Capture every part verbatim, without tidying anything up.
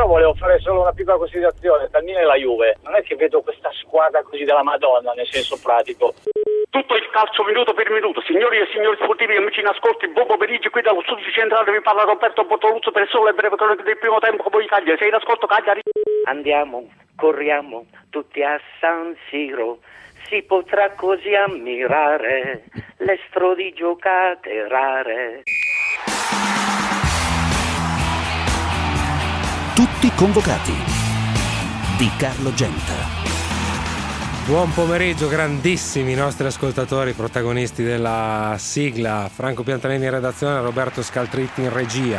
Però volevo fare solo una piccola considerazione, tra il Milan e la Juve, non è che vedo questa squadra così della Madonna, nel senso pratico. Tutto il calcio minuto per minuto, signori e signori sportivi, amici in ascolto, buon pomeriggio, qui dallo studio centrale vi parla Roberto Bortoluzzo per Sole Breve Cronache del primo tempo, poi Cagliari, sei in ascolto Cagliari. Andiamo, corriamo tutti a San Siro, si potrà così ammirare l'estro di giocate rare. Tutti convocati di Carlo Genta. Buon pomeriggio, grandissimi nostri ascoltatori, protagonisti della sigla, Franco Piantaleni in redazione, Roberto Scaltritti in regia.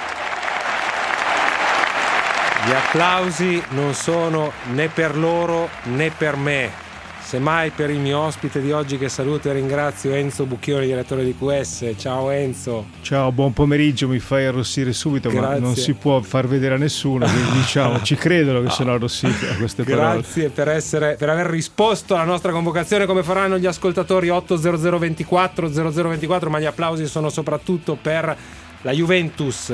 Gli applausi non sono né per loro né per me, semmai per il mio ospite di oggi, che saluto e ringrazio, Enzo Bucchioni, direttore di Q S. Ciao Enzo. Ciao, buon pomeriggio, mi fai arrossire subito. Grazie. Ma non si può far vedere a nessuno, quindi diciamo, ci credono che sono arrossiti a queste parole. Grazie per essere, per aver risposto alla nostra convocazione, come faranno gli ascoltatori. Otto zero zero ventiquattro zero zero ventiquattro, ma gli applausi sono soprattutto per la Juventus.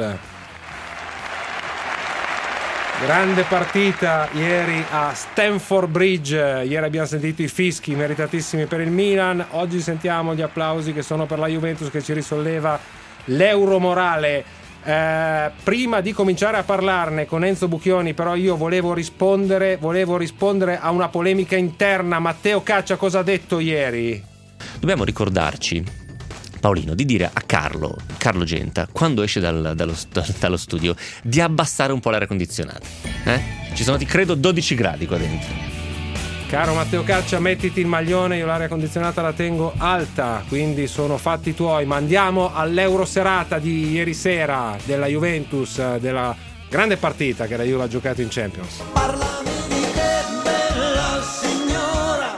Grande partita ieri a Stamford Bridge. Ieri abbiamo sentito i fischi meritatissimi per il Milan. Oggi sentiamo gli applausi che sono per la Juventus, che ci risolleva l'euro morale. Eh, prima di cominciare a parlarne con Enzo Bucchioni, però, io volevo rispondere, volevo rispondere a una polemica interna. Matteo Caccia cosa ha detto ieri? Dobbiamo ricordarci, Paolino, di dire a Carlo, Carlo Genta, quando esce dal, dallo, dallo studio, di abbassare un po' l'aria condizionata. Eh? Ci sono, credo, dodici gradi qua dentro. Caro Matteo Caccia, mettiti il maglione, io l'aria condizionata la tengo alta, quindi sono fatti tuoi. Ma andiamo all'Euro serata di ieri sera della Juventus, della grande partita che la Juve ha giocato in Champions. Parlami di te, bella signora.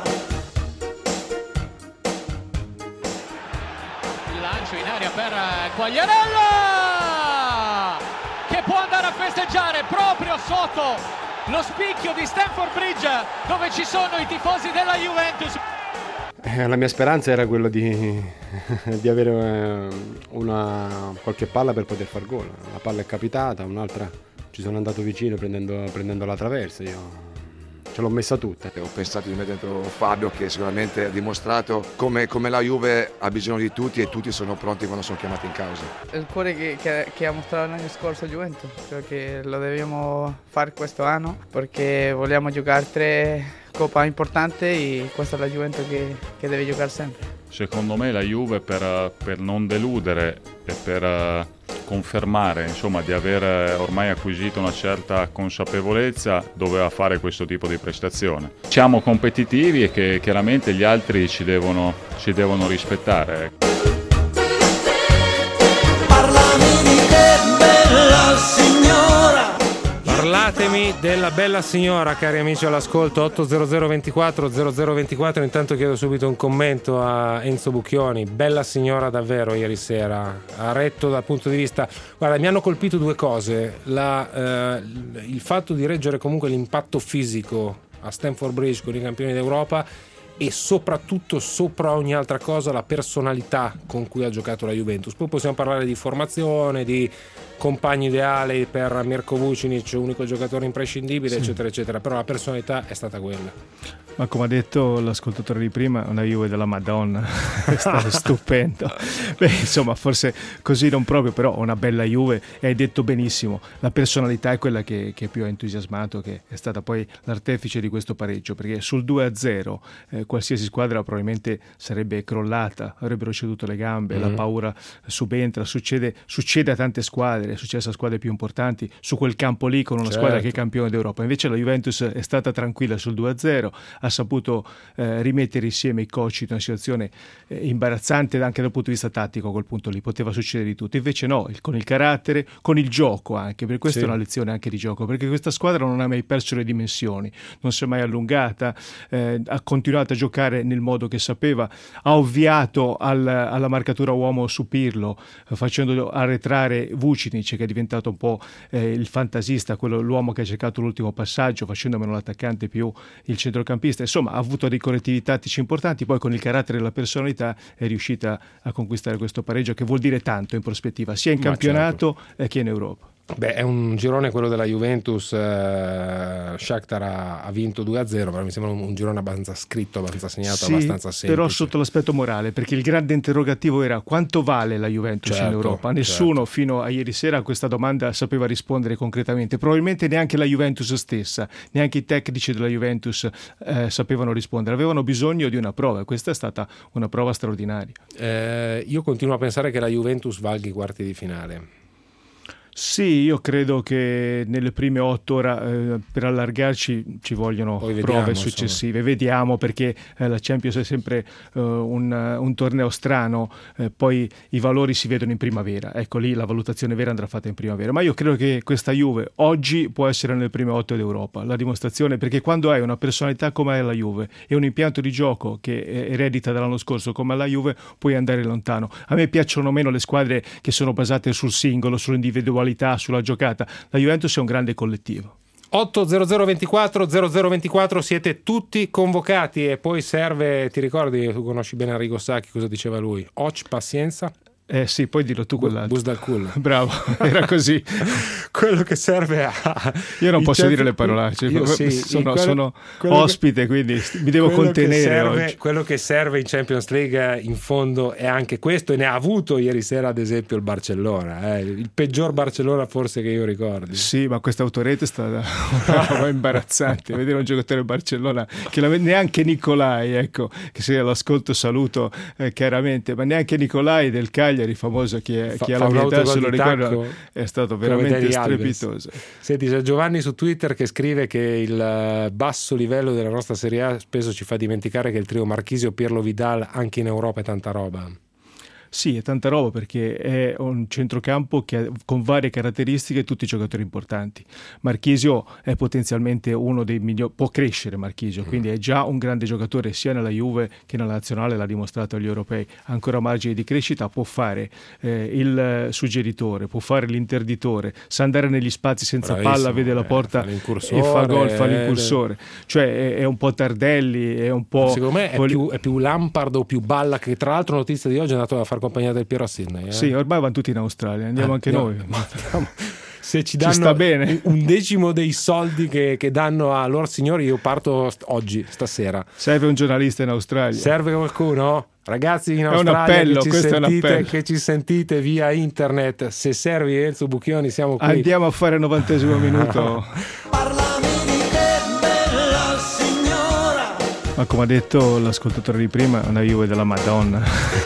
In aria per Quagliarella, che può andare a festeggiare proprio sotto lo spicchio di Stamford Bridge, dove ci sono i tifosi della Juventus. Eh, la mia speranza era quello di, di avere una qualche palla per poter far gol. La palla è capitata, un'altra ci sono andato vicino prendendo, prendendo la traversa. Io ce l'ho messa tutta. Ho pensato di mettere dentro Fabio, che sicuramente ha dimostrato come, come la Juve ha bisogno di tutti e tutti sono pronti quando sono chiamati in causa. Il cuore che, che, che ha mostrato l'anno scorso Juventus, creo che lo dobbiamo fare questo anno perché vogliamo giocare tre coppe importanti e questa è la Juventus che, che deve giocare sempre. Secondo me la Juve, per, per non deludere e per uh, confermare, insomma, di aver ormai acquisito una certa consapevolezza, doveva fare questo tipo di prestazione. Siamo competitivi e che chiaramente gli altri ci devono, ci devono rispettare. Parlami di te, bella signora. Parlatemi della bella signora, cari amici all'ascolto. Otto zero zero ventiquattro zero zero ventiquattro. Intanto chiedo subito un commento a Enzo Bucchioni. Bella signora davvero ieri sera, ha retto dal punto di vista, guarda, mi hanno colpito due cose. La, eh, il fatto di reggere comunque l'impatto fisico a Stamford Bridge con i campioni d'Europa, e soprattutto, sopra ogni altra cosa, la personalità con cui ha giocato la Juventus. Poi possiamo parlare di formazione, di compagni ideali per Mirko Vucinic, unico giocatore imprescindibile, sì, eccetera eccetera, però la personalità è stata quella. Ma come ha detto l'ascoltatore di prima, una Juve della Madonna, è stato stupendo. Beh, insomma, forse così non proprio, però una bella Juve, e hai detto benissimo, la personalità è quella che, che più ha entusiasmato, che è stata poi l'artefice di questo pareggio, perché sul due a zero eh, qualsiasi squadra probabilmente sarebbe crollata, avrebbero ceduto le gambe, mm-hmm. la paura subentra, succede, succede a tante squadre, è successo a squadre più importanti su quel campo lì con una certo. squadra che è campione d'Europa. Invece la Juventus è stata tranquilla sul due a zero, ha saputo eh, rimettere insieme i coach in una situazione eh, imbarazzante anche dal punto di vista tattico. A quel punto lì poteva succedere di tutto, invece no, il, con il carattere, con il gioco anche, per questo sì. è una lezione anche di gioco, perché questa squadra non ha mai perso le dimensioni, non si è mai allungata, eh, ha continuato a giocare nel modo che sapeva, ha ovviato al, alla marcatura uomo su Pirlo, eh, facendolo arretrare Vucinic, che è diventato un po' eh, il fantasista, quello, l'uomo che ha cercato l'ultimo passaggio, facendo meno l'attaccante più il centrocampista. Insomma, ha avuto dei correttivi tattici importanti, poi con il carattere e la personalità è riuscita a conquistare questo pareggio, che vuol dire tanto in prospettiva, sia in Ma campionato certo. che in Europa. Beh, è un girone quello della Juventus. eh, Shakhtar ha, ha vinto due a zero, però mi sembra un, un girone abbastanza scritto, abbastanza segnato, Sì, abbastanza semplice. però sotto l'aspetto morale, perché il grande interrogativo era quanto vale la Juventus Certo, in Europa. Nessuno fino a ieri sera a questa domanda sapeva rispondere concretamente, probabilmente neanche la Juventus stessa, neanche i tecnici della Juventus eh, sapevano rispondere, avevano bisogno di una prova, questa è stata una prova straordinaria. Eh, io continuo a pensare che la Juventus valga i quarti di finale. Sì, io credo che nelle prime otto ora eh, per allargarci ci vogliono vediamo, prove successive. Insomma. Vediamo, perché eh, la Champions è sempre eh, un, un torneo strano, eh, poi i valori si vedono in primavera. Ecco, lì la valutazione vera andrà fatta in primavera. Ma io credo che questa Juve oggi può essere nelle prime otto d'Europa. La dimostrazione, perché quando hai una personalità come è la Juve e un impianto di gioco che eredita dall'anno scorso come la Juve, puoi andare lontano. A me piacciono meno le squadre che sono basate sul singolo, sull'individualità, sulla giocata. La Juventus è un grande collettivo. otto zero zero ventiquattro zero zero ventiquattro siete tutti convocati, e poi serve, ti ricordi, tu conosci bene Arrigo Sacchi, cosa diceva lui? Oc, pazienza. Eh sì, poi dillo tu quell'altro. Bus dal culo. Bravo, era così. Quello che serve a... Io non posso certi... dire le parolacce, Io sì, sono, quello, sono quello ospite, che, quindi mi devo contenere che serve, oggi. Quello che serve in Champions League in fondo è anche questo, e ne ha avuto ieri sera ad esempio il Barcellona, eh, il peggior Barcellona forse che io ricordi. Sì, ma questa autorete è stata una roba imbarazzante, vedere un giocatore del Barcellona che la, neanche Nicolai, ecco, che se all'ascolto saluto eh, chiaramente, ma neanche Nicolai del Cagliari, famoso chi è, Fa, chi ha la mia età se lo ricordo, tacco, è stato veramente strepitoso. Senti, c'è Giovanni su Twitter che scrive che il basso livello della nostra Serie A spesso ci fa dimenticare che il trio Marchisio, Pirlo, Vidal anche in Europa è tanta roba. Sì, è tanta roba, perché è un centrocampo che ha, con varie caratteristiche, tutti giocatori importanti. Marchisio è potenzialmente uno dei migliori, può crescere Marchisio, quindi è già un grande giocatore sia nella Juve che nella nazionale, l'ha dimostrato agli europei, ha ancora margine di crescita, può fare eh, il suggeritore, può fare l'interditore, sa andare negli spazi senza Bravissimo, palla, vede la porta eh, e fa gol, fa l'incursore, cioè è, è un po' Tardelli, è un po'... Secondo me è, poli... più, è più Lampard o più Balla, che tra l'altro notizia di oggi è andato a far compagnia del Piero a Sydney. Eh? Sì, ormai vanno tutti in Australia, andiamo eh, anche no, noi. Se ci danno ci sta bene. un decimo dei soldi che, che danno a loro signori, io parto oggi, stasera. Serve un giornalista in Australia. Serve qualcuno? Ragazzi in Australia, è un appello, che, ci questo sentite, è un appello. che ci sentite via internet, se servi Enzo Bucchioni siamo qui. Andiamo a fare il novantesimo minuto. Parlami di che bella signora. Ma come ha detto l'ascoltatore di prima, una Juve della Madonna.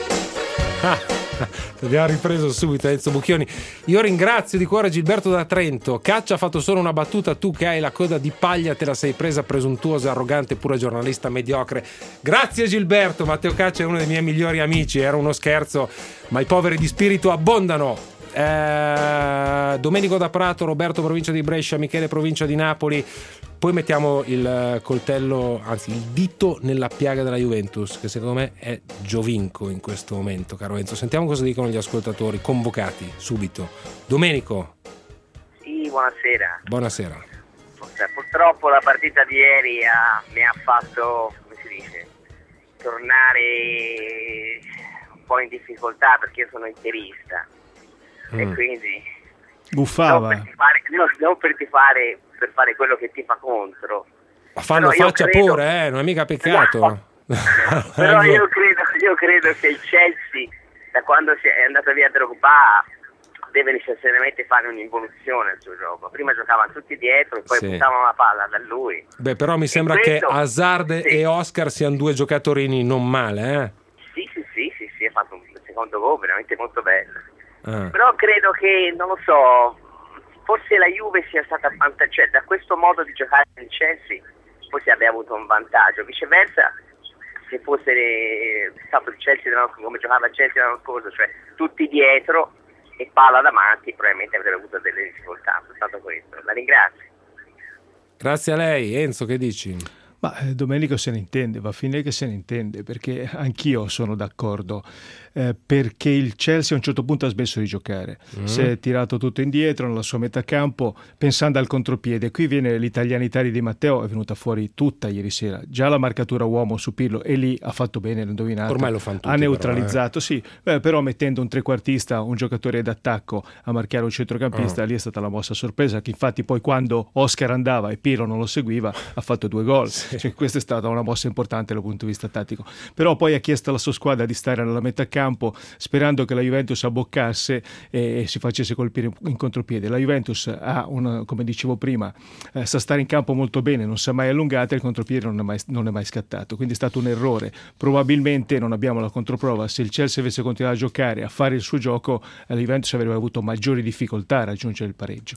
Abbiamo ripreso subito Enzo Bucchioni. Io ringrazio di cuore Gilberto da Trento. Caccia ha fatto solo una battuta, tu che hai la coda di paglia te la sei presa, presuntuosa, arrogante, pura giornalista mediocre. Grazie Gilberto. Matteo Caccia è uno dei miei migliori amici, era uno scherzo, ma i poveri di spirito abbondano. eh, Domenico da Prato, Roberto provincia di Brescia, Michele provincia di Napoli. Poi mettiamo il coltello, anzi il dito nella piaga della Juventus, che secondo me è Giovinco in questo momento, caro Enzo. Sentiamo cosa dicono gli ascoltatori convocati subito. Domenico. Sì, buonasera. Buonasera. Cioè, purtroppo la partita di ieri ha, mi ha fatto, come si dice, tornare un po' in difficoltà, perché io sono interista mm. e quindi buffava. Non per tifare, no, non per tifare, per fare quello che tifa contro. Ma fanno faccia credo... pure, eh, non è mica peccato. No. Però io credo, io credo che il Chelsea, da quando è andato via Drogba, deve necessariamente fare un'involuzione al suo gioco. Prima giocavano tutti dietro e poi sì. buttavano la palla da lui. Beh, però mi sembra questo, che Hazard sì. e Oscar siano due giocatori non male, eh? Sì, sì, sì, sì, sì, ha fatto un secondo gol veramente molto bello. Ah. Però credo che, non lo so, forse la Juve sia stata avvantaggiata, cioè da questo modo di giocare in Chelsea forse abbia avuto un vantaggio. Viceversa, se fosse stato il Chelsea come giocava il Chelsea l'anno scorso, cioè tutti dietro e palla davanti, probabilmente avrebbe avuto delle difficoltà. Soltanto questo. La ringrazio. Grazie a lei. Enzo, che dici? Ma eh, Domenico se ne intende, va a finire che se ne intende, perché anch'io sono d'accordo, eh, perché il Chelsea a un certo punto ha smesso di giocare, mm. si è tirato tutto indietro nella sua metà campo pensando al contropiede. Qui viene l'italianità di Di Matteo, è venuta fuori tutta ieri sera, già la marcatura uomo su Pirlo, e lì ha fatto bene, l'ha indovinato, ormai lo fanno tutti, ha neutralizzato, però, eh. sì, beh, però mettendo un trequartista, un giocatore d'attacco a marcare un centrocampista, oh. lì è stata la mossa sorpresa, che infatti poi quando Oscar andava e Pirlo non lo seguiva ha fatto due gol. Sì. Cioè, questa è stata una mossa importante dal punto di vista tattico, però poi ha chiesto alla sua squadra di stare nella metà campo sperando che la Juventus abboccasse e si facesse colpire in contropiede. La Juventus ha un, come dicevo prima, eh, sa stare in campo molto bene, non si è mai allungata e il contropiede non è mai, non è mai scattato, quindi è stato un errore. Probabilmente non abbiamo la controprova, se il Chelsea avesse continuato a giocare, a fare il suo gioco, la Juventus avrebbe avuto maggiori difficoltà a raggiungere il pareggio.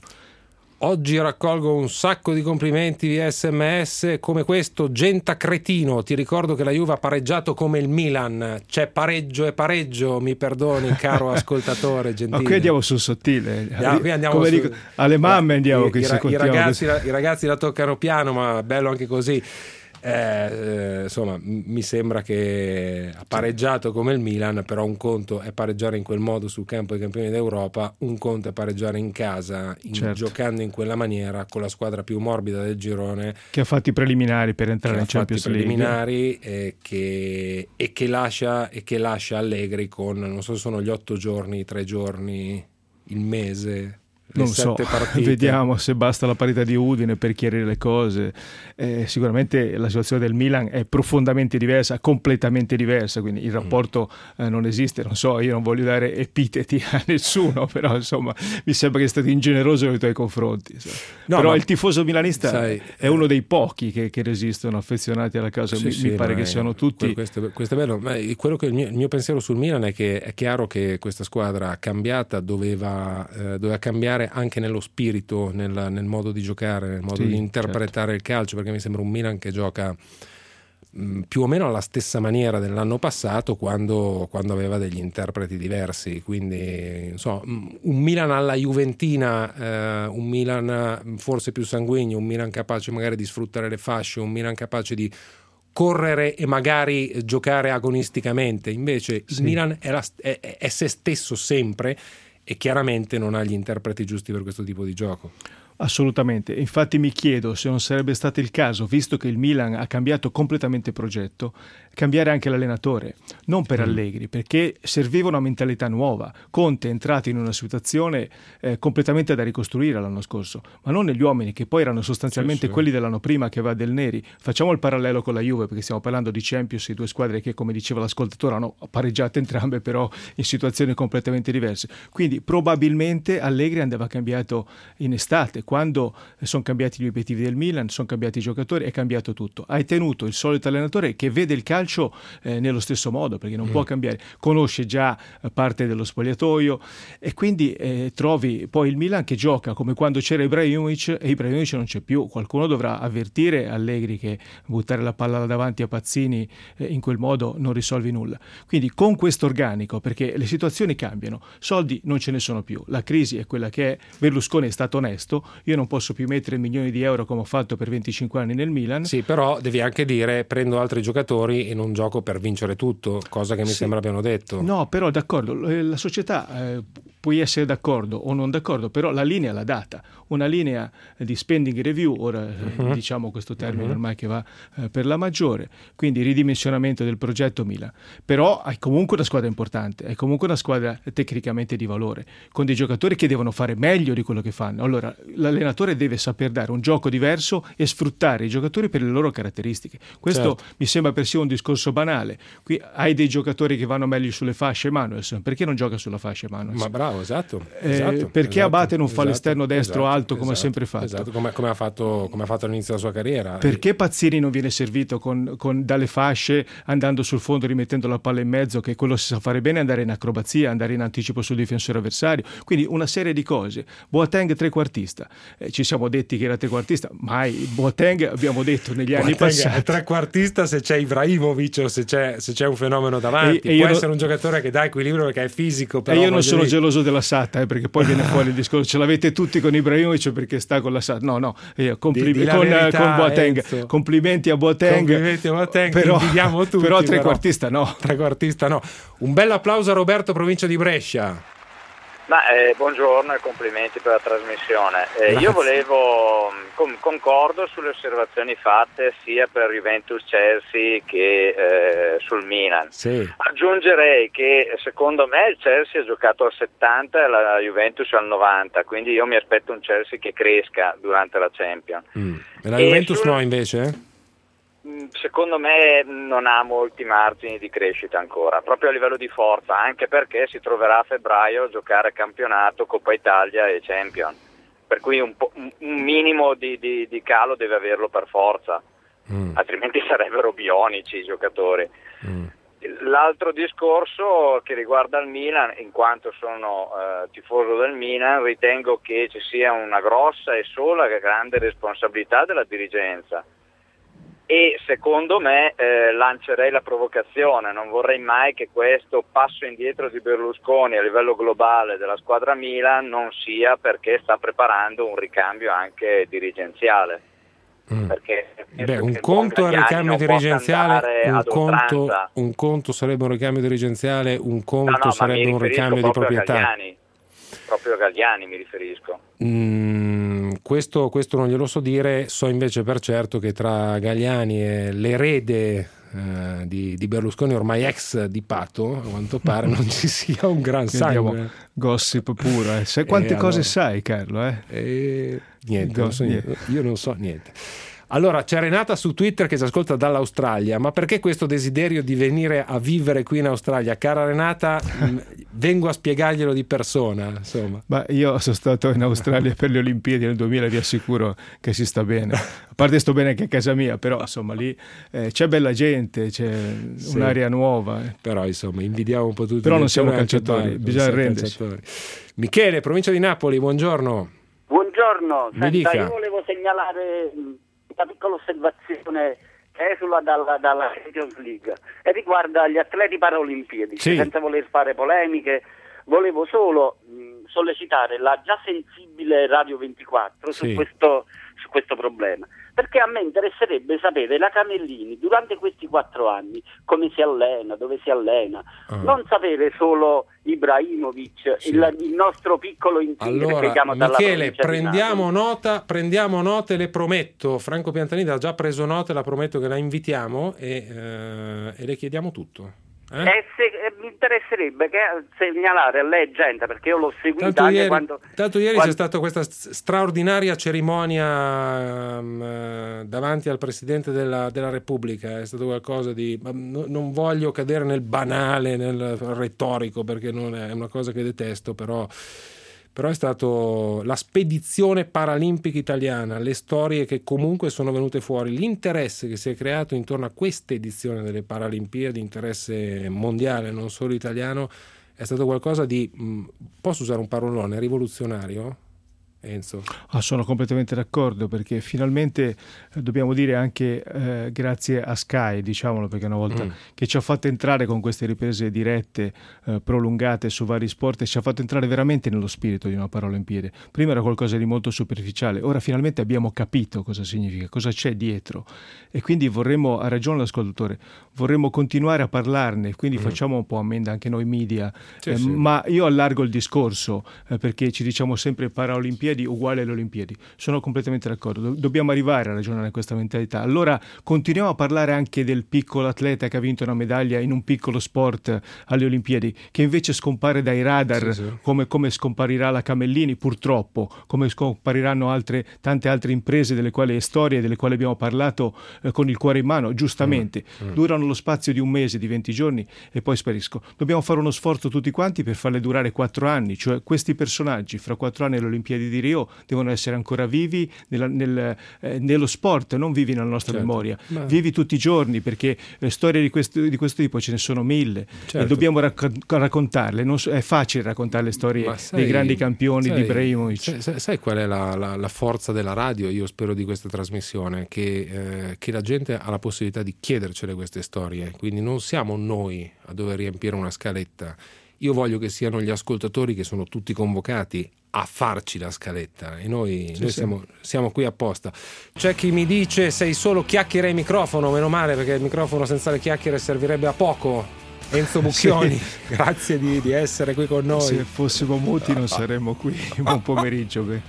Oggi raccolgo un sacco di complimenti via sms come questo. Genta cretino, ti ricordo che la Juve ha pareggiato come il Milan, c'è pareggio e pareggio, mi perdoni caro ascoltatore gentile. Ma qui andiamo sul sottile, andiamo, qui andiamo come su, dico, alle mamme andiamo, i, che i, se i, ragazzi, così. I ragazzi la toccano piano, ma bello anche così. Eh, eh, insomma, mi sembra che ha pareggiato come il Milan, però un conto è pareggiare in quel modo sul campo dei campioni d'Europa, un conto è pareggiare in casa, in, certo. giocando in quella maniera con la squadra più morbida del girone, che ha fatto i preliminari per entrare in Champions League, preliminari e che, e che lascia e che lascia Allegri con, non so se sono gli otto giorni, i tre giorni, il mese. Non so, partite. Vediamo se basta la parità di Udine per chiarire le cose. Eh, sicuramente la situazione del Milan è profondamente diversa, completamente diversa, quindi il rapporto eh, non esiste. Non so, io non voglio dare epiteti a nessuno, però insomma mi sembra che sia stato ingeneroso nei tuoi confronti. No, però il tifoso milanista sai, è uno dei pochi che, che resistono, affezionati alla causa. Sì, mi, sì, mi pare che siano tutti. Questo, questo è bello. Ma quello che il mio, il mio pensiero sul Milan è che è chiaro che questa squadra cambiata doveva, eh, doveva cambiare anche nello spirito, nel, nel modo di giocare, nel modo sì, di interpretare certo. il calcio, perché mi sembra un Milan che gioca mh, più o meno alla stessa maniera dell'anno passato, quando, quando aveva degli interpreti diversi, quindi insomma, un Milan alla Juventina, eh, un Milan forse più sanguigno, un Milan capace magari di sfruttare le fasce, un Milan capace di correre e magari giocare agonisticamente. Invece sì. il Milan è, la, è, è se stesso sempre, e chiaramente non ha gli interpreti giusti per questo tipo di gioco. Assolutamente, infatti mi chiedo se non sarebbe stato il caso, visto che il Milan ha cambiato completamente progetto, cambiare anche l'allenatore, non per mm. Allegri, perché serviva una mentalità nuova. Conte è entrato in una situazione eh, completamente da ricostruire l'anno scorso, ma non negli uomini, che poi erano sostanzialmente sì, sì. quelli dell'anno prima, che aveva Del Neri. Facciamo il parallelo con la Juve, perché stiamo parlando di Champions, di due squadre che, come diceva l'ascoltatore, hanno pareggiato entrambe, però in situazioni completamente diverse. Quindi probabilmente Allegri andava cambiato in estate, quando sono cambiati gli obiettivi del Milan, sono cambiati i giocatori, è cambiato tutto. Hai tenuto il solito allenatore che vede il calcio eh, nello stesso modo, perché non mm. può cambiare, conosce già parte dello spogliatoio, e quindi eh, trovi poi il Milan che gioca come quando c'era Ibrahimovic, e Ibrahimovic non c'è più. Qualcuno dovrà avvertire Allegri che buttare la palla davanti a Pazzini eh, in quel modo non risolvi nulla. Quindi con questo organico, perché le situazioni cambiano, soldi non ce ne sono più, la crisi è quella che è. Berlusconi è stato onesto, io non posso più mettere milioni di euro come ho fatto per venticinque anni nel Milan. Sì, però devi anche dire prendo altri giocatori e non gioco per vincere tutto, cosa che mi sì. sembra abbiano detto. No, però d'accordo, la società eh, puoi essere d'accordo o non d'accordo, però la linea l'ha data, una linea di spending review, ora uh-huh. diciamo questo termine uh-huh. ormai che va eh, per la maggiore, quindi ridimensionamento del progetto Milan. Però hai comunque una squadra importante, hai comunque una squadra tecnicamente di valore, con dei giocatori che devono fare meglio di quello che fanno. Allora l'allenatore deve saper dare un gioco diverso e sfruttare i giocatori per le loro caratteristiche. Questo certo. mi sembra persino un discorso banale. Qui hai dei giocatori che vanno meglio sulle fasce, Manuelson, perché non gioca sulla fascia Manuelson? Ma bravo, esatto. Eh, esatto perché esatto, Abate non esatto, fa l'esterno destro esatto, alto come esatto, ha sempre fatto? Esatto, come, come, ha fatto, come ha fatto all'inizio della sua carriera. Perché Pazzini non viene servito con, con dalle fasce, andando sul fondo, rimettendo la palla in mezzo, che quello si sa fare bene, andare in acrobazia, andare in anticipo sul difensore avversario. Quindi una serie di cose. Boateng trequartista, eh, ci siamo detti che era trequartista, mai Boateng abbiamo detto negli anni Boateng passati è trequartista se c'è Ibrahimovic o se c'è, se c'è un fenomeno davanti, e, e può non... essere un giocatore che dà equilibrio perché è fisico, però e io non sono dire... geloso della Satta, eh, perché poi viene fuori il discorso ce l'avete tutti con Ibrahimovic perché sta con la Satta, no no, io compli... di, di con, verità, con Boateng Enzo. complimenti a Boateng, complimenti a Boateng, però, tutti, però trequartista però. no trequartista no. Un bel applauso a Roberto, provincia di Brescia. Ma eh, buongiorno e complimenti per la trasmissione. Eh, io volevo, com- concordo sulle osservazioni fatte sia per Juventus Chelsea che eh, sul Milan. Sì. Aggiungerei che secondo me il Chelsea ha giocato al settanta e la Juventus al novanta, quindi io mi aspetto un Chelsea che cresca durante la Champions. Mm. E la e Juventus sul... no invece? Secondo me non ha molti margini di crescita ancora, proprio a livello di forza, anche perché si troverà a febbraio a giocare campionato, Coppa Italia e Champions, per cui un, po- un minimo di, di, di calo deve averlo per forza, mm. altrimenti sarebbero bionici i giocatori. Mm. L'altro discorso che riguarda il Milan, in quanto sono eh, tifoso del Milan, ritengo che ci sia una grossa e sola grande responsabilità della dirigenza. E secondo me eh, lancerei la provocazione, non vorrei mai che questo passo indietro di Berlusconi a livello globale della squadra Milan non sia perché sta preparando un ricambio anche dirigenziale. Mm. Perché Beh, un conto è il ricambio dirigenziale, un conto, un conto sarebbe un ricambio dirigenziale, un conto no, no, sarebbe un ricambio di proprietà. A Galliani, proprio a Galliani mi riferisco. Mm, questo, questo non glielo so dire, so invece per certo che tra Galliani e l'erede eh, di, di Berlusconi, ormai ex di Pato, a quanto pare non ci sia un gran sangue. Gossip puro, eh. Sai quante eh, cose allora, sai Carlo? Eh? Eh, niente, non so niente. niente, io non so niente. Allora, c'è Renata su Twitter che ci ascolta dall'Australia, ma perché questo desiderio di venire a vivere qui in Australia? Cara Renata, vengo a spiegarglielo di persona, insomma. Ma io sono stato in Australia per le Olimpiadi nel duemila, vi assicuro che si sta bene. A parte sto bene anche a casa mia, però insomma lì eh, c'è bella gente, c'è sì, un'area nuova. Eh. Però insomma invidiamo un po' tutti. Però non siamo calciatori, bisogna arrendersi. Michele, provincia di Napoli, buongiorno. Buongiorno, Mi senta, dica. io volevo segnalare una piccola osservazione che esula dalla, dalla Champions League e riguarda gli atleti paraolimpiadi, sì. senza voler fare polemiche, volevo solo mh, sollecitare la già sensibile Radio ventiquattro sì. su questo su questo problema, perché a me interesserebbe sapere la Camellini durante questi quattro anni come si allena, dove si allena, ah. non sapere solo Ibrahimovic, sì. il, il nostro piccolo insigne allora, che chiamo dalla Michele, provincia di prendiamo Napoli. nota, prendiamo nota e le prometto, Franco Piantanida ha già preso nota e la prometto che la invitiamo e, eh, e le chiediamo tutto. Eh? E se, eh, mi interesserebbe che, segnalare a lei gente, perché io l'ho seguita tanto anche ieri, quando, tanto ieri quando... c'è stata questa straordinaria cerimonia um, davanti al Presidente della, della Repubblica, è stato qualcosa di no, non voglio cadere nel banale, nel retorico, perché non è una cosa che detesto, però però è stato la spedizione paralimpica italiana, le storie che comunque sono venute fuori, l'interesse che si è creato intorno a questa edizione delle Paralimpiadi, interesse mondiale, non solo italiano, è stato qualcosa di, mh, posso usare un parolone, rivoluzionario? Enzo. Ah, sono completamente d'accordo, perché finalmente eh, dobbiamo dire anche eh, grazie a Sky, diciamolo, perché una volta mm. che ci ha fatto entrare con queste riprese dirette eh, prolungate su vari sport, ci ha fatto entrare veramente nello spirito di una Paralimpiade. Prima era qualcosa di molto superficiale, ora finalmente abbiamo capito cosa significa, cosa c'è dietro, e quindi vorremmo, ha ragione l'ascoltatore, vorremmo continuare a parlarne, quindi mm. facciamo un po' ammenda anche noi media, sì, eh, sì. ma io allargo il discorso eh, perché ci diciamo sempre Paralimpiadi uguale alle Olimpiadi. Sono completamente d'accordo, dobbiamo arrivare a ragionare questa mentalità. Allora continuiamo a parlare anche del piccolo atleta che ha vinto una medaglia in un piccolo sport alle Olimpiadi, che invece scompare dai radar, sì, sì. Come, come scomparirà la Camellini, purtroppo, come scompariranno altre, tante altre imprese delle quali storie delle quali abbiamo parlato eh, con il cuore in mano, giustamente. Mm. Mm. Durano lo spazio di un mese, di venti giorni e poi spariscono. Dobbiamo fare uno sforzo tutti quanti per farle durare quattro anni, cioè questi personaggi fra quattro anni alle Olimpiadi di di Rio devono essere ancora vivi nella, nel, eh, nello sport, non vivi nella nostra certo. memoria, Beh. vivi tutti i giorni, perché eh, storie di questo, di questo tipo ce ne sono mille, certo. e dobbiamo racc- raccontarle. Non so, è facile raccontare le storie sai, dei grandi campioni, sai, di Ibrahimovic. Sai, sai, sai qual è la, la, la forza della radio, io spero, di questa trasmissione? Che, eh, che la gente ha la possibilità di chiedercele queste storie, quindi non siamo noi a dover riempire una scaletta. Io voglio che siano gli ascoltatori, che sono tutti convocati, a farci la scaletta, e noi, sì, noi sì. Siamo, siamo qui apposta. C'è chi mi dice: sei solo chiacchiere e microfono. Meno male, perché il microfono senza le chiacchiere servirebbe a poco. Enzo Bucchioni, sì. grazie di, di essere qui con noi. Se fossimo muti non saremmo qui. Buon pomeriggio. Beh.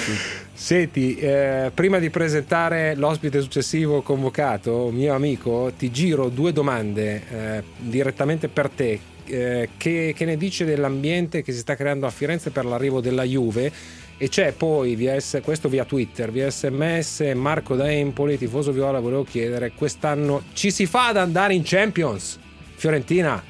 Senti, eh, prima di presentare l'ospite successivo convocato, mio amico, ti giro due domande eh, direttamente per te. Eh, che, che ne dice dell'ambiente che si sta creando a Firenze per l'arrivo della Juve? E c'è poi via S, questo via Twitter, via S M S, Marco da Empoli, tifoso viola, volevo chiedere: quest'anno ci si fa ad andare in Champions? Fiorentina?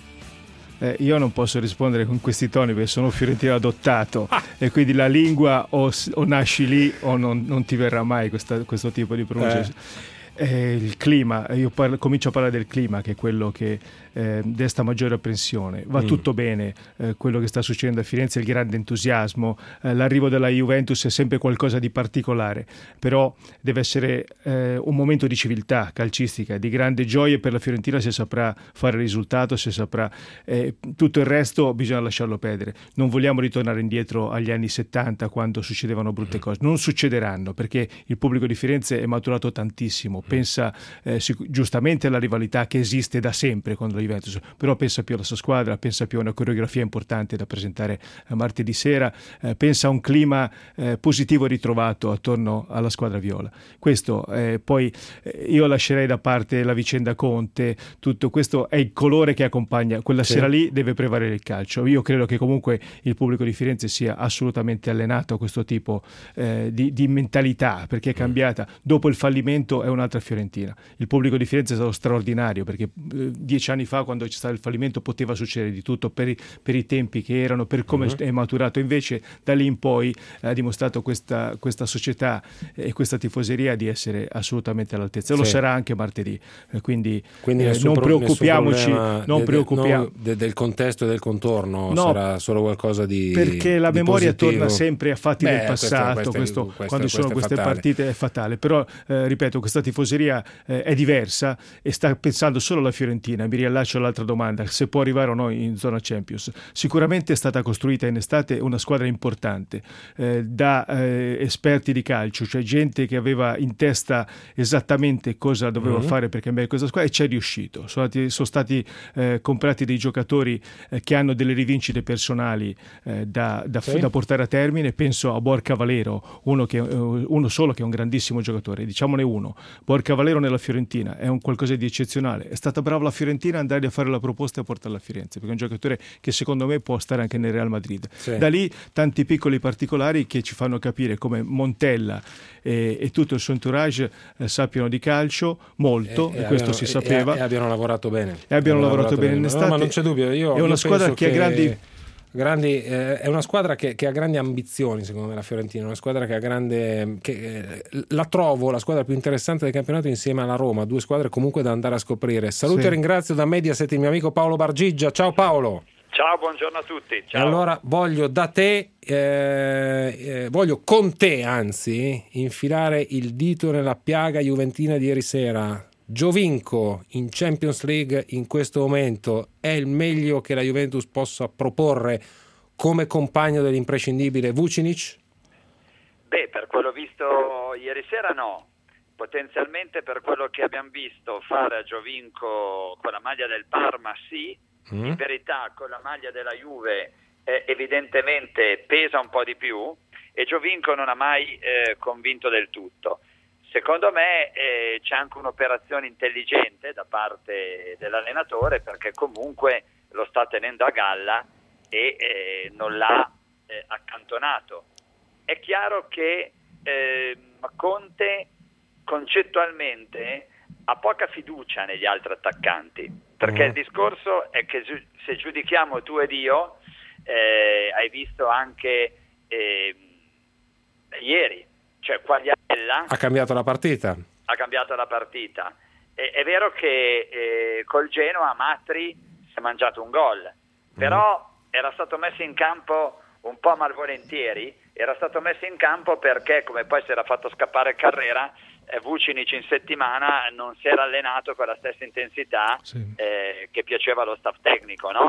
Eh, io non posso rispondere con questi toni, perché sono fiorentino adottato ah. e quindi la lingua o, o nasci lì o non, non ti verrà mai questa, questo tipo di pronuncia. Eh. Eh, il clima, io parlo, comincio a parlare del clima, che è quello che eh, desta maggiore apprensione. Va mm. tutto bene, eh, quello che sta succedendo a Firenze, il grande entusiasmo, eh, l'arrivo della Juventus è sempre qualcosa di particolare, però deve essere eh, un momento di civiltà calcistica, di grande gioia per la Fiorentina, se saprà fare risultato, se saprà eh, tutto il resto bisogna lasciarlo perdere. Non vogliamo ritornare indietro agli anni settanta, quando succedevano brutte cose, non succederanno, perché il pubblico di Firenze è maturato tantissimo, pensa eh, sic- giustamente alla rivalità che esiste da sempre con la Juventus, però pensa più alla sua squadra, pensa più a una coreografia importante da presentare eh, martedì sera, eh, pensa a un clima eh, positivo ritrovato attorno alla squadra viola. Questo eh, poi eh, io lascerei da parte la vicenda Conte, tutto questo è il colore che accompagna quella sì. sera lì, deve prevalere il calcio. Io credo che comunque il pubblico di Firenze sia assolutamente allenato a questo tipo eh, di, di mentalità, perché è cambiata. Dopo il fallimento è un'altra Fiorentina. Il pubblico di Firenze è stato straordinario, perché eh, dieci anni fa, quando c'è stato il fallimento, poteva succedere di tutto per i, per i tempi che erano, per come uh-huh. è maturato. Invece da lì in poi ha dimostrato questa, questa società e questa tifoseria di essere assolutamente all'altezza. Sì. Lo sarà anche martedì, eh, quindi, quindi eh, non pro- preoccupiamoci non de, preoccupiamo. No, de, del contesto e del contorno, no, sarà solo qualcosa di perché la di memoria positivo. torna sempre a fatti Beh, del passato, questo, questo, questo, quando ci sono queste fatale. partite è fatale, però eh, ripeto, questa tifoseria eh, è diversa e sta pensando solo alla Fiorentina. Mi riallaccio all'altra domanda, se può arrivare o no in zona Champions. Sicuramente è stata costruita in estate una squadra importante eh, da eh, esperti di calcio, cioè gente che aveva in testa esattamente cosa doveva mm-hmm. fare per cambiare questa squadra, e ci è riuscito. Sono stati, sono stati eh, comprati dei giocatori eh, che hanno delle rivincite personali eh, da, da, sì. da portare a termine. Penso a Borca Valero, uno, che, uno solo che è un grandissimo giocatore, diciamone uno. Borca Valero nella Fiorentina è un qualcosa di eccezionale. È stata brava la Fiorentina a andare a fare la proposta e a portarla a Firenze, perché è un giocatore che secondo me può stare anche nel Real Madrid. Sì. Da lì tanti piccoli particolari che ci fanno capire come Montella e, e tutto il suo entourage eh, sappiano di calcio molto, e, e, e questo abbiano, si sapeva. E, e abbiano lavorato bene. E abbiano lavorato, lavorato bene, bene in estate. No, ma non c'è dubbio. Io, è una io squadra che ha grandi... Grandi, eh, è una squadra che, che ha grandi ambizioni, secondo me, la Fiorentina. Una squadra che ha grande che, eh, la trovo la squadra più interessante del campionato insieme alla Roma. Due squadre comunque da andare a scoprire. Saluto sì. e ringrazio da Mediaset il mio amico Paolo Bargigia. Ciao Paolo. Ciao, buongiorno a tutti. Ciao. E allora voglio da te eh, eh, voglio con te anzi infilare il dito nella piaga juventina di ieri sera. Giovinco in Champions League in questo momento è il meglio che la Juventus possa proporre come compagno dell'imprescindibile Vucinic? Beh, per quello visto ieri sera no, potenzialmente per quello che abbiamo visto fare a Giovinco con la maglia del Parma sì, mm. in verità con la maglia della Juve eh, evidentemente pesa un po' di più e Giovinco non ha mai eh, convinto del tutto. Secondo me eh, c'è anche un'operazione intelligente da parte dell'allenatore, perché comunque lo sta tenendo a galla e eh, non l'ha eh, accantonato. È chiaro che eh, Conte concettualmente ha poca fiducia negli altri attaccanti, perché mm. il discorso è che giu- se giudichiamo tu ed io, eh, hai visto anche... Eh, ieri, cioè Quagliarella Ha cambiato la partita. ha cambiato la partita. E, è vero che eh, col Genoa Matri si è mangiato un gol, però mm. era stato messo in campo un po' malvolentieri, era stato messo in campo perché, come poi si era fatto scappare Carrera, eh, Vucinic in settimana non si era allenato con la stessa intensità sì. eh, che piaceva allo staff tecnico, no?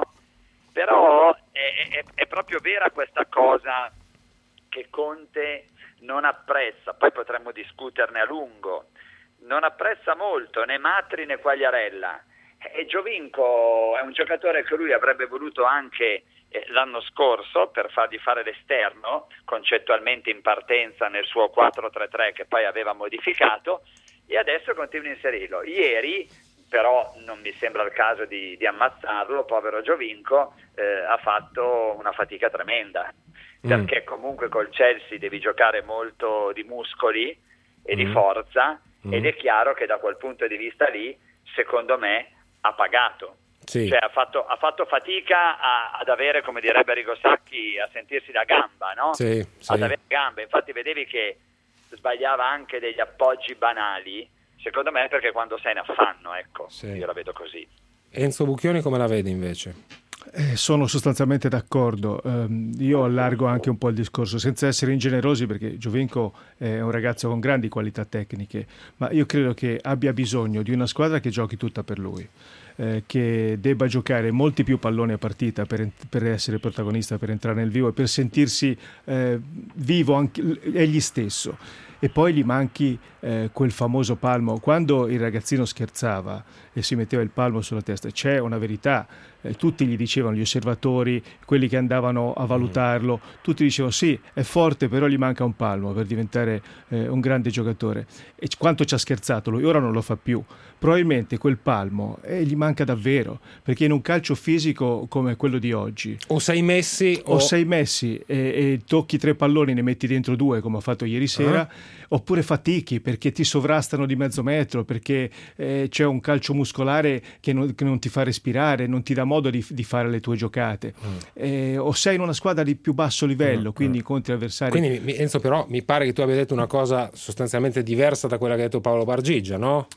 Però è, è, è proprio vera questa cosa che Conte non apprezza, poi potremmo discuterne a lungo, non apprezza molto né Matri né Quagliarella, e Giovinco è un giocatore che lui avrebbe voluto anche eh, l'anno scorso per fargli fare l'esterno, concettualmente in partenza nel suo quattro tre tre che poi aveva modificato, e adesso continua a inserirlo. Ieri però non mi sembra il caso di, di ammazzarlo, povero Giovinco, eh, ha fatto una fatica tremenda, mm. perché comunque col Chelsea devi giocare molto di muscoli e mm. di forza, mm. ed è chiaro che da quel punto di vista lì, secondo me, ha pagato. Sì. Cioè ha fatto, ha fatto fatica a, ad avere, come direbbe Arrigo Sacchi, a sentirsi da gamba, no? Sì, sì. Ad avere gambe. Infatti vedevi che sbagliava anche degli appoggi banali, secondo me perché quando sei in affanno, ecco, sì. io la vedo così. Enzo Bucchioni come la vede invece? Eh, sono sostanzialmente d'accordo. Um, io allargo anche un po' il discorso senza essere ingenerosi, perché Giovinco è un ragazzo con grandi qualità tecniche, ma io credo che abbia bisogno di una squadra che giochi tutta per lui, eh, che debba giocare molti più palloni a partita per, per essere protagonista, per entrare nel vivo e per sentirsi eh, vivo anche egli stesso. E poi gli manchi eh, quel famoso palmo. Quando il ragazzino scherzava e si metteva il palmo sulla testa, c'è una verità, eh, tutti gli dicevano, gli osservatori, quelli che andavano a valutarlo, tutti dicevano sì, è forte, però gli manca un palmo per diventare eh, un grande giocatore. E quanto ci ha scherzato lui, ora non lo fa più. Probabilmente quel palmo eh, gli manca davvero, perché in un calcio fisico come quello di oggi o sei Messi o, o... sei Messi e, e tocchi tre palloni, ne metti dentro due come ho fatto ieri sera, uh-huh. oppure fatichi perché ti sovrastano di mezzo metro, perché eh, c'è un calcio muscolare che non, che non ti fa respirare, non ti dà modo di, di fare le tue giocate, uh-huh. eh, o sei in una squadra di più basso livello, uh-huh. quindi incontri avversari. Quindi Enzo, però mi pare che tu abbia detto una cosa sostanzialmente diversa da quella che ha detto Paolo Bargigia, no?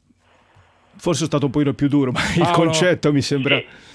Forse è stato un pochino più duro, ma Paolo... il concetto mi sembra...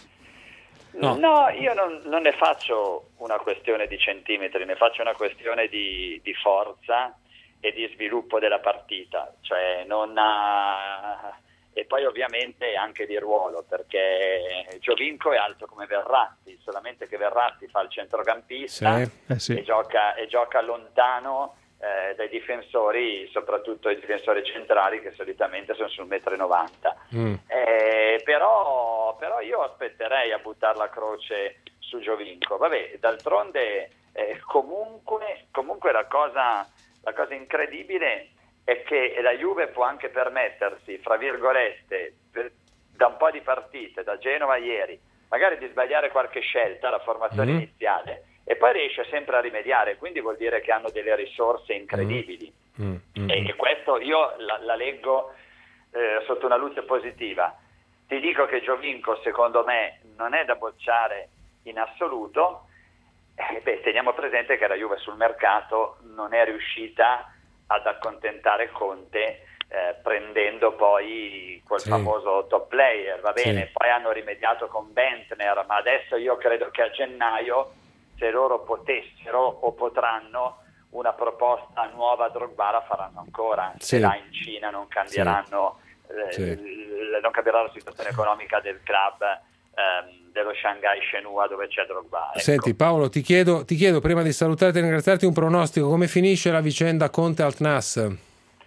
Sì. No, no io non, non ne faccio una questione di centimetri, ne faccio una questione di, di forza e di sviluppo della partita, cioè non ha... e poi ovviamente anche di ruolo, perché Giovinco è alto come Verratti, solamente che Verratti fa il centrocampista sì. Eh sì. e, gioca, e gioca lontano Eh, dai difensori, soprattutto i difensori centrali che solitamente sono sul metro e novanta. Mm. Eh, però, però io aspetterei a buttare la croce su Giovinco. Vabbè, d'altronde eh, comunque, comunque la cosa, la cosa incredibile è che la Juve può anche permettersi, fra virgolette, per, da un po' di partite, da Genova ieri, magari di sbagliare qualche scelta, la formazione mm. iniziale, e poi riesce sempre a rimediare, quindi vuol dire che hanno delle risorse incredibili. Mm. Mm. E, e questo io la, la leggo eh, sotto una luce positiva. Ti dico che Giovinco secondo me non è da bocciare in assoluto. Eh, beh, teniamo presente che la Juve sul mercato non è riuscita ad accontentare Conte eh, prendendo poi quel sì. famoso top player, va bene, sì. poi hanno rimediato con Bentner, ma adesso io credo che a gennaio, se loro potessero o potranno, una proposta nuova a Drogba la faranno ancora, sì. se là in Cina non cambieranno sì. eh, sì. non cambierà la situazione economica del club ehm, dello Shanghai Shenhua dove c'è Drogba. Ecco. Senti Paolo, ti chiedo, ti chiedo prima di salutarti e ringraziarti un pronostico: come finisce la vicenda Conte-Altnas?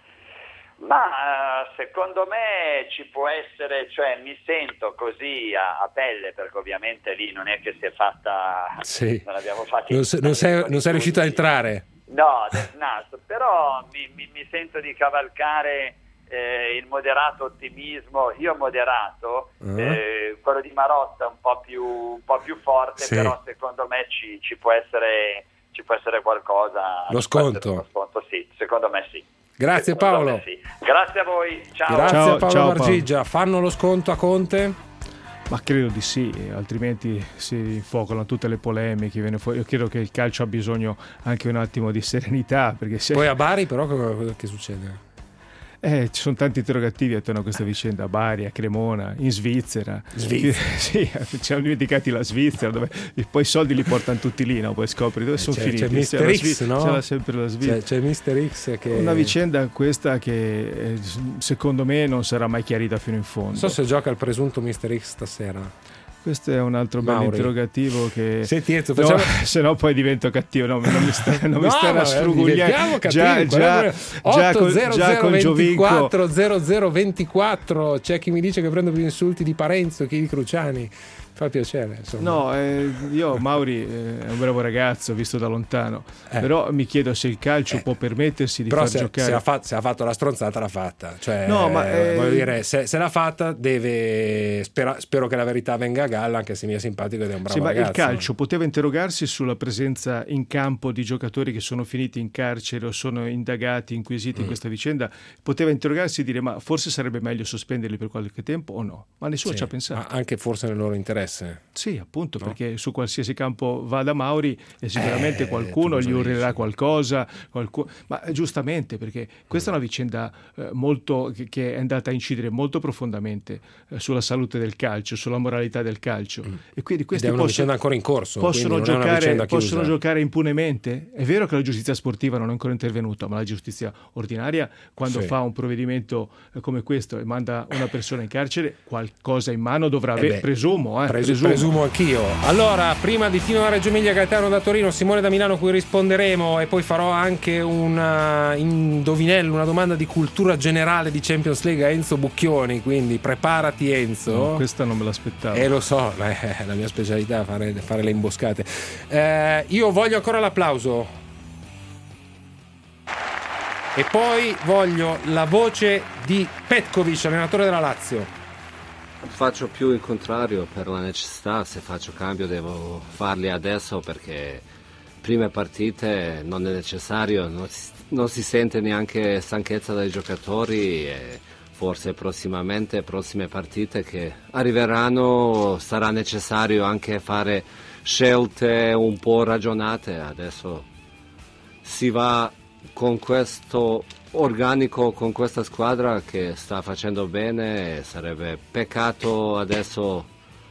Ma secondo me ci può essere, cioè mi sento così a, a pelle, perché ovviamente lì non è che si è fatta, sì. non abbiamo fatto non, se, non sei, non sei riuscito a entrare, no, del naso, però mi, mi, mi sento di cavalcare eh, il moderato ottimismo, io moderato, uh-huh. eh, quello di Marotta un po' più, un po' più forte, sì. però secondo me ci, ci può essere ci può essere qualcosa, lo sconto, lo sconto sì, secondo me sì. Grazie Paolo. Sì. Grazie a voi. Ciao. Grazie ciao, a Paolo ciao, Bargigia. Fanno lo sconto a Conte? Ma credo di sì, altrimenti si infuocano tutte le polemiche. Viene fuori. Io credo che il calcio ha bisogno anche un attimo di serenità. Perché se... Poi a Bari però cosa- che succede? Eh, ci sono tanti interrogativi attorno a questa vicenda, a Bari, a Cremona, in Svizzera. Svizzera. Sì, ci siamo dimenticati la Svizzera, dove poi i soldi li portano tutti lì, no? Poi scopri dove sono C'è, finiti. c'è mister la X, Svizzera, no? c'era sempre la Svizzera. C'è, c'è mister X che... Una vicenda questa che eh, secondo me non sarà mai chiarita fino in fondo. Non so se gioca il presunto mister X stasera. Questo è un altro bello Mauri. interrogativo che Senti Enzo, no, facciamo... se no poi divento cattivo, no, non mi sta, non mi No, stare a vabbè, sfrugugliare diventiamo già, cattivi, già, già, otto con, zero già zero con Giovinco ventiquattro zero zero ventiquattro. C'è chi mi dice che prendo più insulti di Parenzo che di Cruciani. Fa piacere, insomma. no, eh, io Mauri eh, è un bravo ragazzo visto da lontano, Eh. però mi chiedo se il calcio Eh. può permettersi di Però far se, giocare se, ha fatto, se ha fatto la stronzata l'ha fatta, cioè, No, ma, eh, eh, voglio dire, se, se l'ha fatta deve spera- spero che la verità venga a galla, anche se mi è simpatico ed è un bravo Sì, ma ragazzo. il calcio poteva interrogarsi sulla presenza in campo di giocatori che sono finiti in carcere o sono indagati, inquisiti Mm. in questa vicenda, poteva interrogarsi e dire ma forse sarebbe meglio sospenderli per qualche tempo o no? Ma nessuno Sì, ci ha pensato. ma anche forse nel loro interesse. Sì, appunto, No? perché su qualsiasi campo vada Mauri e sicuramente Eh, qualcuno tu gli cosa urlerà dici? qualcosa, qualcu- ma eh, giustamente perché questa è una vicenda eh, molto che, che è andata a incidere molto profondamente eh, sulla salute del calcio, sulla moralità del calcio e quindi Ed questi è una possono, vicenda ancora in corso, possono quindi non è una giocare, vicenda chiusa. possono giocare impunemente. È vero che la giustizia sportiva non è ancora intervenuta, ma la giustizia ordinaria quando Sì. fa un provvedimento eh, come questo e manda una persona in carcere qualcosa in mano dovrà Eh avere, beh, presumo, eh, Presu- presumo. presumo anch'io. Allora, prima di Tino da Reggio Emilia, Gaetano da Torino, Simone da Milano, cui risponderemo, e poi farò anche un uh, indovinello, una domanda di cultura generale di Champions League a Enzo Bucchioni, quindi preparati Enzo. No, questa non me l'aspettavo. Eh, lo so, è la mia specialità fare, fare le imboscate. Eh, io voglio ancora l'applauso. E poi voglio la voce di Petkovic, allenatore della Lazio. Faccio più il contrario per la necessità, se faccio cambio devo farli adesso perché prime partite non è necessario, non si, non si sente neanche stanchezza dai giocatori e forse prossimamente, prossime partite che arriveranno sarà necessario anche fare scelte un po' ragionate, adesso si va con questo organico, con questa squadra che sta facendo bene, sarebbe peccato adesso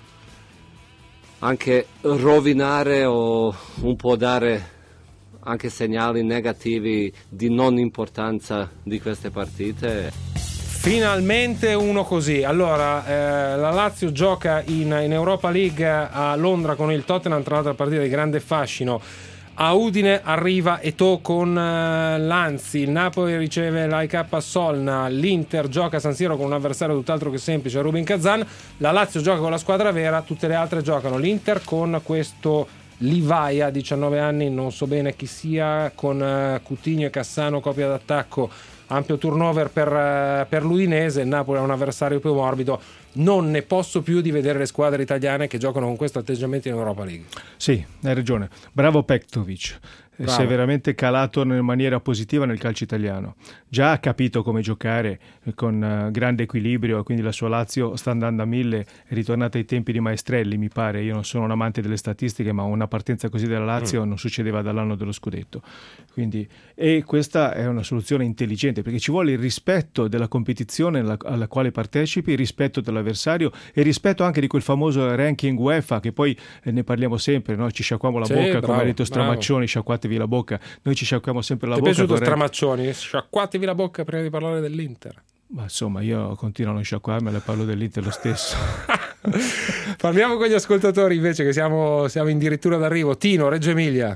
anche rovinare o un po' dare anche segnali negativi di non importanza di queste partite. Finalmente uno così. Allora, eh, la Lazio gioca in, in Europa League a Londra con il Tottenham, tra l'altro una partita di grande fascino. A Udine arriva Eto'o con uh, l'Anzi, il Napoli riceve l'A E K a Solna, l'Inter gioca a San Siro con un avversario tutt'altro che semplice, Rubin Kazan, la Lazio gioca con la squadra vera, tutte le altre giocano. L'Inter con questo Livaia, diciannove anni, non so bene chi sia, con uh, Coutinho e Cassano, coppia d'attacco, ampio turnover per, uh, per l'Udinese. Il Napoli è un avversario più morbido. Non ne posso più di vedere le squadre italiane che giocano con questo atteggiamento in Europa League. Sì, hai ragione. Bravo Petkovic. Bravo. Si è veramente calato in maniera positiva nel calcio italiano. Già ha capito come giocare con uh, grande equilibrio, quindi la sua Lazio sta andando a mille, è ritornata ai tempi di Maestrelli, mi pare. Io non sono un amante delle statistiche, ma una partenza così della Lazio mm. non succedeva dall'anno dello scudetto. Quindi, e questa è una soluzione intelligente, perché ci vuole il rispetto della competizione alla, alla quale partecipi, il rispetto dell'avversario e il rispetto anche di quel famoso ranking UEFA, che poi eh, ne parliamo sempre, no? Ci sciacquiamo la Sì, bocca, bravo, come ha detto bravo. Stramaccioni, sciacquatevi la bocca, noi ci sciacquiamo sempre la Ti è bocca. piaciuto vorrei... Stramaccioni? Sciacquatevi la bocca prima di parlare dell'Inter. Ma insomma, io continuo a non sciacquarmela e parlo dell'Inter lo stesso. Parliamo con gli ascoltatori invece, che siamo, siamo addirittura d'arrivo. Tino, Reggio Emilia.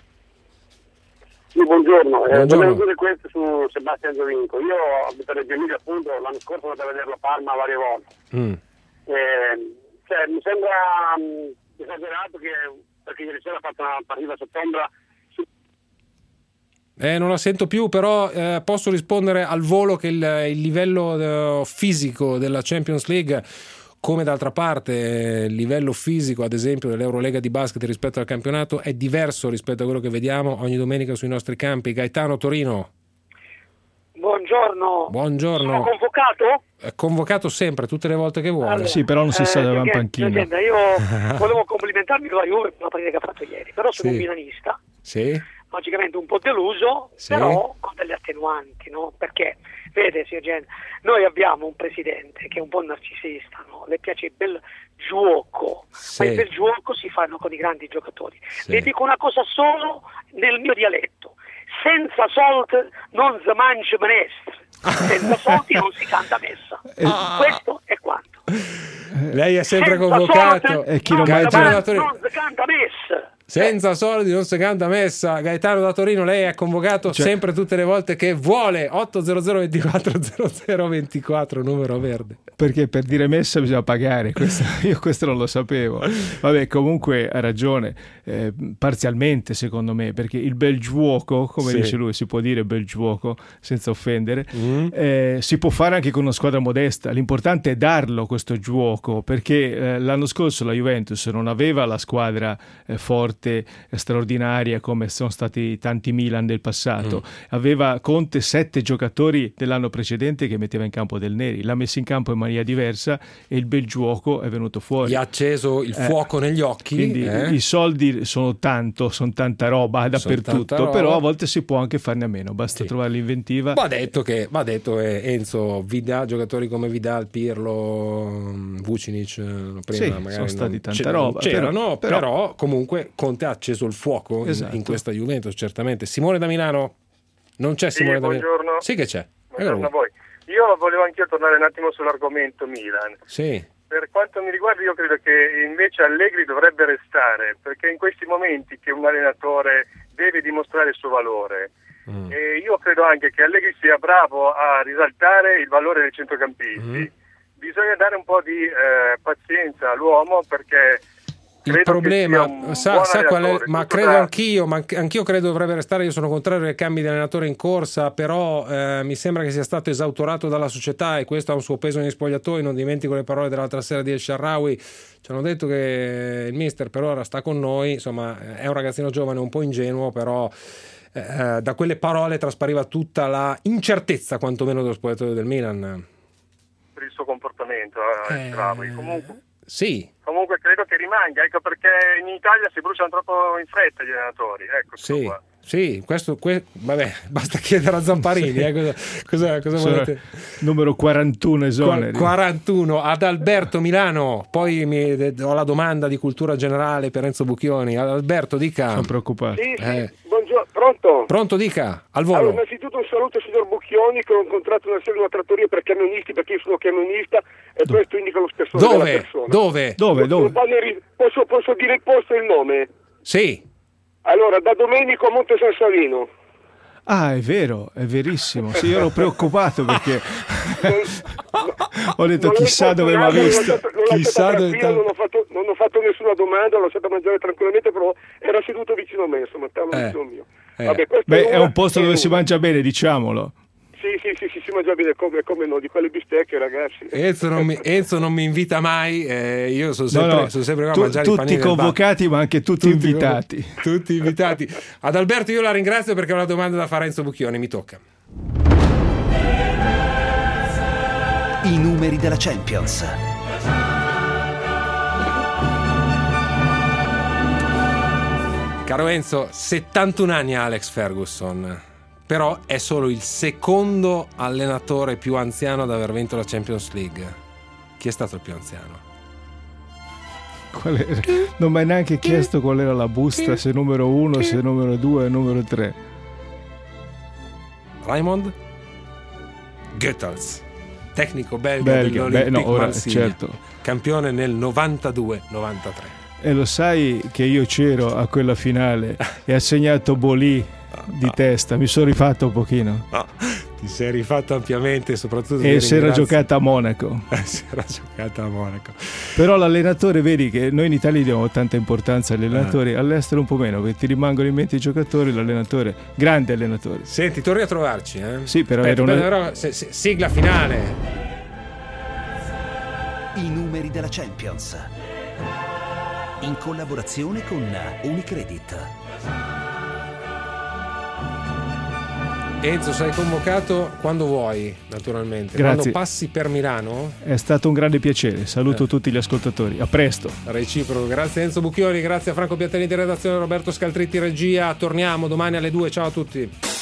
Sì, buongiorno. Eh, Buongiorno. volevo dire questo su Sebastian Giovinco. Io abito a Reggio Emilia, appunto, l'anno scorso sono andato a vederlo a Parma varie volte. Mm. Eh, cioè, mi sembra mh, esagerato che, perché ieri sera ha fatto una partita sottombra. Eh, non la sento più, però eh, posso rispondere al volo che il, il livello eh, fisico della Champions League, come d'altra parte il livello fisico ad esempio dell'Eurolega di basket rispetto al campionato, è diverso rispetto a quello che vediamo ogni domenica sui nostri campi. Gaetano, Torino. Buongiorno. buongiorno. Buongiorno. Sono convocato? È convocato sempre, tutte le volte che vuole. Allora, Sì, però non si eh, sa davanti perché, in panchina. senta, io volevo complimentarmi con la Juve per la partita che ha fatto ieri, però sono Sì. un milanista, Sì? logicamente un po' deluso, Sì. però con delle attenuanti, no? Perché, vede, signor Gen, noi abbiamo un presidente che è un po' narcisista, no? Le piace il bel gioco, Sì. ma il bel gioco si fanno con i grandi giocatori. Sì. Le dico una cosa solo nel mio dialetto: senza soldi non si mangia minestra, senza soldi non si canta messa. Questo è quanto. Lei è sempre Senza convocato. soldi E chi non Gaetano mangia- da Torino. non si canta messa. Senza soldi non si canta messa. Gaetano da Torino, lei è convocato Cioè- sempre tutte le volte che vuole. otto zero zero ventiquattro zero zero ventiquattro, numero verde. Perché per dire messa bisogna pagare, questo, io questo non lo sapevo. Vabbè, comunque ha ragione, eh, parzialmente secondo me, perché il bel gioco, come Sì. dice lui, si può dire bel gioco senza offendere, Mm. eh, si può fare anche con una squadra modesta. L'importante è darlo questo gioco, perché eh, l'anno scorso la Juventus non aveva la squadra eh, forte, eh, straordinaria come sono stati tanti Milan del passato. Mm. Aveva Conte sette giocatori dell'anno precedente che metteva in campo Del Neri, l'ha messo in campo in maniera diversa e il bel gioco è venuto fuori. Gli ha acceso il Eh, fuoco negli occhi. Quindi eh? i soldi sono tanto, sono tanta roba dappertutto, tanta roba. però a volte si può anche farne a meno, basta trovare l'inventiva. Va detto che va detto che Enzo, Vidal, giocatori come Vidal, Pirlo, Vucinic, eh, prima Sì, magari sono stati non tanta c'erano, roba, c'erano, però- però, comunque Conte ha acceso il fuoco in- Esatto. in, questa Juventus, certamente. Simone da Milano? Non c'è Simone da Milano? buongiorno. Sì che c'è. Buongiorno a voi. Io volevo anch'io tornare un attimo sull'argomento Milan. Sì. Per quanto mi riguarda io credo che invece Allegri dovrebbe restare, perché in questi momenti che un allenatore deve dimostrare il suo valore, Mm. e io credo anche che Allegri sia bravo a risaltare il valore dei centrocampisti. Mm. Bisogna dare un po' di eh, pazienza all'uomo, perché Il credo problema, che sia un sa, buon sa qual è? allenatore, Ma tutto credo da- anch'io, ma anch- anch'io credo dovrebbe restare. Io sono contrario ai cambi di allenatore in corsa, però eh, mi sembra che sia stato esautorato dalla società e questo ha un suo peso negli spogliatoi. Non dimentico le parole dell'altra sera di El Shaarawy. Ci hanno detto che il mister per ora sta con noi, insomma è un ragazzino giovane, un po' ingenuo, però eh, da quelle parole traspariva tutta la incertezza quantomeno dello spogliatoio del Milan. per il suo comportamento. Eh, bravo. E comunque, Sì, comunque credo che rimanga, ecco perché in Italia si bruciano troppo in fretta gli allenatori. Ecco, sì, sì, questo, que- vabbè, basta chiedere a Zamparini, eh, cosa, cosa, cosa Sono volete? numero quarantuno esoneri. Qua- quarantuno ad Alberto Milano, poi mi, de- ho la domanda di cultura generale per Enzo Bucchioni. Ad Alberto, dica. Sono preoccupato. Sì, sì. Eh, Buongiorno, pronto? pronto, dica, al volo. Allora, innanzitutto un saluto al signor Bucchioni che ho incontrato una serie di una trattoria per camionisti, perché io sono camionista e questo indica lo spessore della Dove? persona. Dove? Dove? Dove? Posso, posso dire il posto e il nome? Sì. Allora, da Domenico a Monte San Savino. Ah, è vero, è verissimo. Sì, io ero preoccupato perché ho detto Non l'ho chissà dove mi ha incontrato, visto. l'ho lasciato- l'ho lasciato Chissà dove tranquillo, non ho, fatto, non ho fatto nessuna domanda, l'ho lasciato mangiare tranquillamente, però era seduto vicino a me, insomma, stava Eh, vicino mio. eh. Vabbè, questo Beh, è una, un posto e dove si una. mangia bene, diciamolo. Sì, sì, sì, sì, si mangia bene, come, come no, di quelle bistecche, ragazzi. Enzo non mi, Enzo non mi invita mai, eh, io sono No, sempre, no, sono sempre qua a tu- mangiare i tutti panini del bar. convocati, ma anche tutti, Tutti invitati. convo- Tutti invitati. Ad Alberto io la ringrazio perché ho una domanda da fare a Enzo Bucchioni, mi tocca. I numeri della Champions. Caro Enzo, settantuno anni ha Alex Ferguson, però è solo il secondo allenatore più anziano ad aver vinto la Champions League. Chi è stato il più anziano? Qual era? Non mi hai neanche chiesto qual era la busta, se numero uno, se numero due, numero tre. Raymond Goethals, tecnico belga, Belga, beh, dell'Olympique no, ora, Marsiglia, certo. campione nel novantadue novantatré. E lo sai che io c'ero a quella finale e ha segnato Bolì di testa, mi sono rifatto un pochino. Ti sei rifatto ampiamente, soprattutto E ti si era ringrazio. giocata a Monaco. si era giocata a Monaco. Però l'allenatore, vedi che noi in Italia diamo tanta importanza agli allenatori, Eh. all'estero un po' meno, perché ti rimangono in mente i giocatori, l'allenatore, grande allenatore. Senti, torni a trovarci, eh? Sì, però Aspetta, era una- aspetta, però, se- se- sigla finale. I numeri della Champions. In collaborazione con Unicredit. Enzo, sei convocato quando vuoi, naturalmente. Grazie. Quando passi per Milano? È stato un grande piacere. Saluto Eh. tutti gli ascoltatori. A presto. Reciproco. Grazie Enzo Bucchioni, grazie a Franco Piattini di redazione, Roberto Scaltritti regia. Torniamo domani alle due. Ciao a tutti.